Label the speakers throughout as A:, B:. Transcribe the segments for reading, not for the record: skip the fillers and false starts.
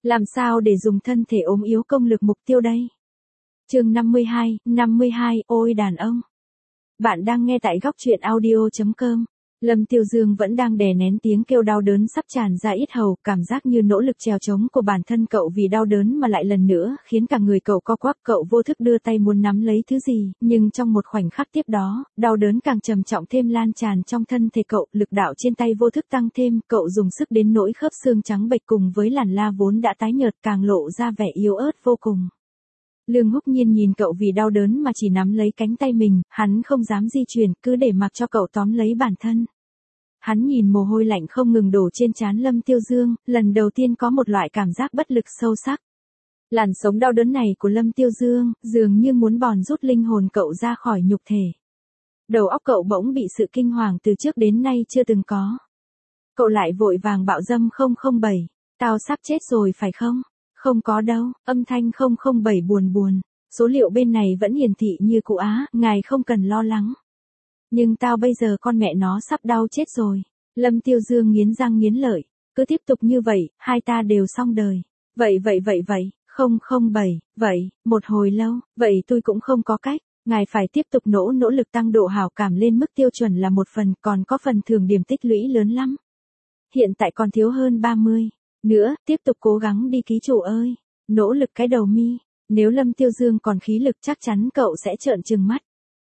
A: Làm sao để dùng thân thể ốm yếu công lực mục tiêu đây? Chương 52, ôi đàn ông. Bạn đang nghe tại góc truyện audio.com. Lâm Tiêu Dương vẫn đang đè nén tiếng kêu đau đớn sắp tràn ra yết hầu, cảm giác như nỗ lực trèo trống của bản thân cậu vì đau đớn mà lại lần nữa khiến cả người cậu co quắp, cậu vô thức đưa tay muốn nắm lấy thứ gì, nhưng trong một khoảnh khắc tiếp đó, đau đớn càng trầm trọng thêm lan tràn trong thân thể cậu, lực đạo trên tay vô thức tăng thêm, cậu dùng sức đến nỗi khớp xương trắng bệch cùng với làn da vốn đã tái nhợt càng lộ ra vẻ yếu ớt vô cùng. Lương Húc Nhiên nhìn cậu vì đau đớn mà chỉ nắm lấy cánh tay mình, hắn không dám di chuyển, cứ để mặc cho cậu tóm lấy bản thân. Hắn nhìn mồ hôi lạnh không ngừng đổ trên trán Lâm Tiêu Dương, lần đầu tiên có một loại cảm giác bất lực sâu sắc. Làn sống đau đớn này của Lâm Tiêu Dương, dường như muốn bòn rút linh hồn cậu ra khỏi nhục thể. Đầu óc cậu bỗng bị sự kinh hoàng từ trước đến nay chưa từng có. Cậu lại vội vàng bạo dâm 007, tao sắp chết rồi phải không? Không có đâu, âm thanh 007 buồn. Số liệu bên này vẫn hiển thị như cũ á, ngài không cần lo lắng. Nhưng tao bây giờ con mẹ nó sắp đau chết rồi. Lâm Tiêu Dương nghiến răng nghiến lợi. Cứ tiếp tục như vậy, hai ta đều xong đời. Vậy, 007, vậy, một hồi lâu, vậy tôi cũng không có cách. Ngài phải tiếp tục nỗ lực tăng độ hảo cảm lên mức tiêu chuẩn là 1 phần, còn có phần thưởng điểm tích lũy lớn lắm. Hiện tại còn thiếu hơn 30. Nữa, tiếp tục cố gắng đi ký chủ ơi. Nỗ lực cái đầu mi. Nếu Lâm Tiêu Dương còn khí lực chắc chắn cậu sẽ trợn trừng mắt.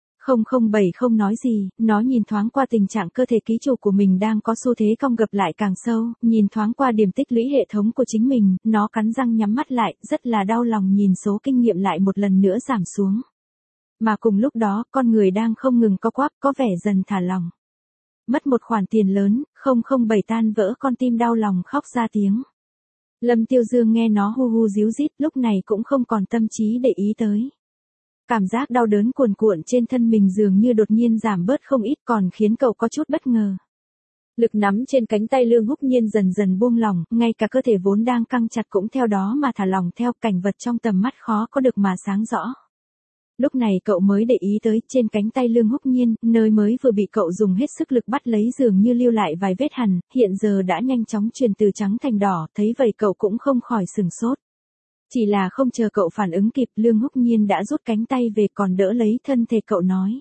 A: 007 không nói gì, nó nhìn thoáng qua tình trạng cơ thể ký chủ của mình đang có xu thế cong gập lại càng sâu, nhìn thoáng qua điểm tích lũy hệ thống của chính mình, nó cắn răng nhắm mắt lại, rất là đau lòng nhìn số kinh nghiệm lại một lần nữa giảm xuống. Mà cùng lúc đó, con người đang không ngừng co quắp, có vẻ dần thả lỏng. Mất một khoản tiền lớn, 007 tan vỡ con tim đau lòng khóc ra tiếng. Lâm Tiêu Dương nghe nó hu díu rít, lúc này cũng không còn tâm trí để ý tới. Cảm giác đau đớn cuồn cuộn trên thân mình dường như đột nhiên giảm bớt không ít, còn khiến cậu có chút bất ngờ. Lực nắm trên cánh tay Lương Húc Nhiên dần dần buông lỏng, ngay cả cơ thể vốn đang căng chặt cũng theo đó mà thả lỏng theo, cảnh vật trong tầm mắt khó có được mà sáng rõ. Lúc này cậu mới để ý tới trên cánh tay Lương Húc Nhiên, nơi mới vừa bị cậu dùng hết sức lực bắt lấy dường như lưu lại vài vết hằn, hiện giờ đã nhanh chóng chuyển từ trắng thành đỏ, thấy vậy cậu cũng không khỏi sửng sốt. Chỉ là không chờ cậu phản ứng kịp, Lương Húc Nhiên đã rút cánh tay về còn đỡ lấy thân thể cậu nói.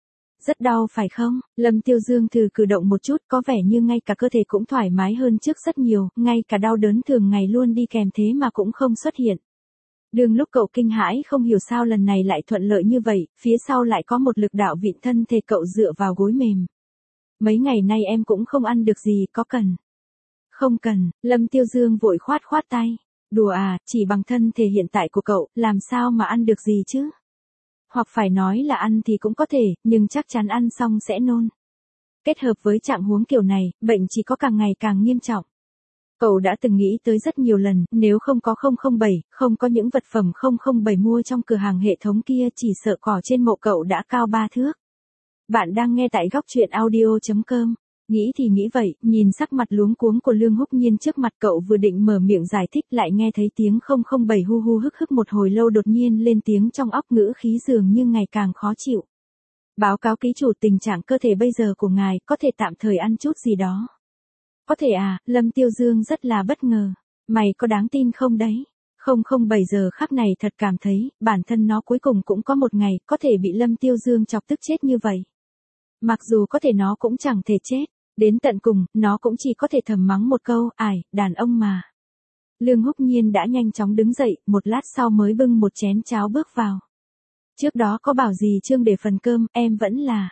A: Rất đau phải không? Lâm Tiêu Dương thử cử động một chút, có vẻ như ngay cả cơ thể cũng thoải mái hơn trước rất nhiều, ngay cả đau đớn thường ngày luôn đi kèm thế mà cũng không xuất hiện. Đương lúc cậu kinh hãi không hiểu sao lần này lại thuận lợi như vậy, phía sau lại có một lực đạo vịn thân thể cậu dựa vào gối mềm. Mấy ngày nay em cũng không ăn được gì, có cần? Không cần, Lâm Tiêu Dương vội khoát tay. Đùa à, chỉ bằng thân thể hiện tại của cậu, làm sao mà ăn được gì chứ? Hoặc phải nói là ăn thì cũng có thể, nhưng chắc chắn ăn xong sẽ nôn. Kết hợp với trạng huống kiểu này, bệnh chỉ có càng ngày càng nghiêm trọng. Cậu đã từng nghĩ tới rất nhiều lần, nếu không có 007, không có những vật phẩm 007 mua trong cửa hàng hệ thống kia, chỉ sợ cỏ trên mộ cậu đã cao 3 thước. Bạn đang nghe tại góc truyện audio.com. Nghĩ thì nghĩ vậy, nhìn sắc mặt luống cuống của Lương Húc Nhiên trước mặt cậu vừa định mở miệng giải thích lại nghe thấy tiếng 007 hu hức một hồi lâu đột nhiên lên tiếng trong óc, ngữ khí dường như ngày càng khó chịu. Báo cáo ký chủ, tình trạng cơ thể bây giờ của ngài, có thể tạm thời ăn chút gì đó. Có thể à? Lâm Tiêu Dương rất là bất ngờ. Mày có đáng tin không đấy? 007 giờ khắc này thật cảm thấy, bản thân nó cuối cùng cũng có một ngày, có thể bị Lâm Tiêu Dương chọc tức chết như vậy. Mặc dù có thể nó cũng chẳng thể chết. Đến tận cùng, nó cũng chỉ có thể thầm mắng một câu, ải, đàn ông mà. Lương Húc Nhiên đã nhanh chóng đứng dậy, một lát sau mới bưng một chén cháo bước vào. Trước đó có bảo gì Trương để phần cơm, em vẫn là.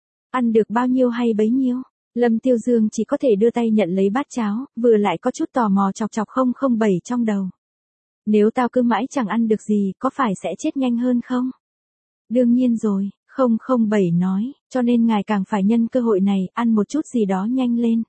A: Ăn được bao nhiêu hay bấy nhiêu. Lâm Tiêu Dương chỉ có thể đưa tay nhận lấy bát cháo, vừa lại có chút tò mò chọc 007 trong đầu. Nếu tao cứ mãi chẳng ăn được gì, có phải sẽ chết nhanh hơn không? Đương nhiên rồi. 007 nói, cho nên ngài càng phải nhân cơ hội này, ăn một chút gì đó nhanh lên.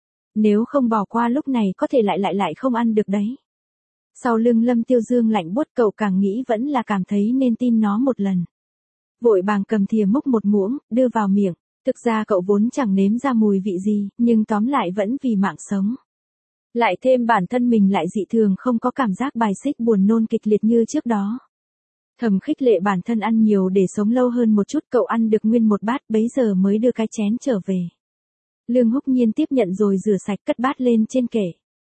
A: Nếu không bỏ qua lúc này có thể lại không ăn được đấy. Sau lưng Lâm Tiêu Dương lạnh buốt, cậu càng nghĩ vẫn là cảm thấy nên tin nó một lần. Vội vàng cầm thìa múc một muỗng, đưa vào miệng. Thực ra cậu vốn chẳng nếm ra mùi vị gì, nhưng tóm lại vẫn vì mạng sống. Lại thêm bản thân mình lại dị thường không có cảm giác bài xích buồn nôn kịch liệt như trước đó. Thầm khích lệ bản thân ăn nhiều để sống lâu hơn một chút, cậu ăn được nguyên một bát bấy giờ mới đưa cái chén trở về. Lương Húc Nhiên tiếp nhận rồi rửa sạch cất bát lên trên kệ.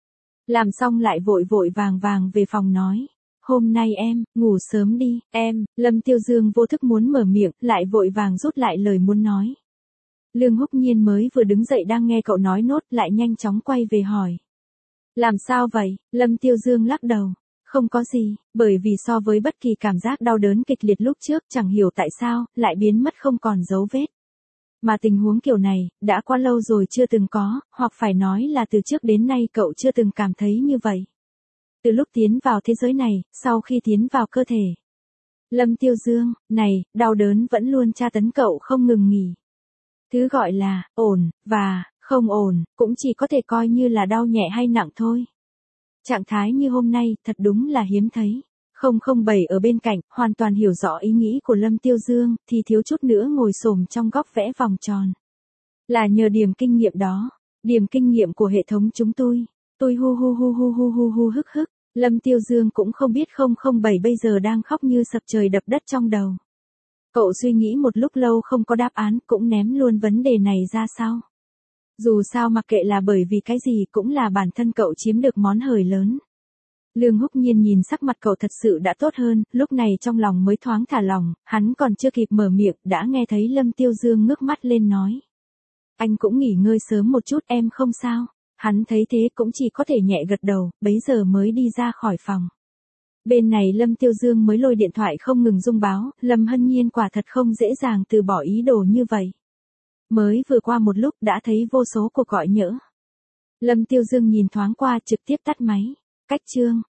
A: Làm xong lại vội vội vàng vàng về phòng nói. Hôm nay em, ngủ sớm đi, em, Lâm Tiêu Dương vô thức muốn mở miệng, lại vội vàng rút lại lời muốn nói. Lương Húc Nhiên mới vừa đứng dậy đang nghe cậu nói nốt, lại nhanh chóng quay về hỏi. Làm sao vậy? Lâm Tiêu Dương lắc đầu. Không có gì, bởi vì so với bất kỳ cảm giác đau đớn kịch liệt lúc trước chẳng hiểu tại sao, lại biến mất không còn dấu vết. Mà tình huống kiểu này, đã quá lâu rồi chưa từng có, hoặc phải nói là từ trước đến nay cậu chưa từng cảm thấy như vậy. Từ lúc tiến vào thế giới này, sau khi tiến vào cơ thể. Lâm Tiêu Dương, này, đau đớn vẫn luôn tra tấn cậu không ngừng nghỉ. Thứ gọi là, ổn, và, không ổn, cũng chỉ có thể coi như là đau nhẹ hay nặng thôi. Trạng thái như hôm nay, thật đúng là hiếm thấy. 007 ở bên cạnh, hoàn toàn hiểu rõ ý nghĩ của Lâm Tiêu Dương, thì thiếu chút nữa ngồi xổm trong góc vẽ vòng tròn. Là nhờ điểm kinh nghiệm đó, điểm kinh nghiệm của hệ thống chúng tôi hu hu hu hu hu hu hu hức hức. Lâm Tiêu Dương cũng không biết 007 bây giờ đang khóc như sập trời đập đất trong đầu. Cậu suy nghĩ một lúc lâu không có đáp án, cũng ném luôn vấn đề này ra sau. Dù sao mặc kệ là bởi vì cái gì cũng là bản thân cậu chiếm được món hời lớn. Lương Húc Nhiên nhìn sắc mặt cậu thật sự đã tốt hơn, lúc này trong lòng mới thoáng thả lòng, hắn còn chưa kịp mở miệng, đã nghe thấy Lâm Tiêu Dương ngước mắt lên nói. Anh cũng nghỉ ngơi sớm một chút, em không sao. Hắn thấy thế cũng chỉ có thể nhẹ gật đầu, bấy giờ mới đi ra khỏi phòng. Bên này Lâm Tiêu Dương mới lôi điện thoại không ngừng rung báo, Lâm Hân Nhiên quả thật không dễ dàng từ bỏ ý đồ như vậy. Mới vừa qua một lúc đã thấy vô số cuộc gọi nhỡ. Lâm Tiêu Dương nhìn thoáng qua trực tiếp tắt máy. Cách chương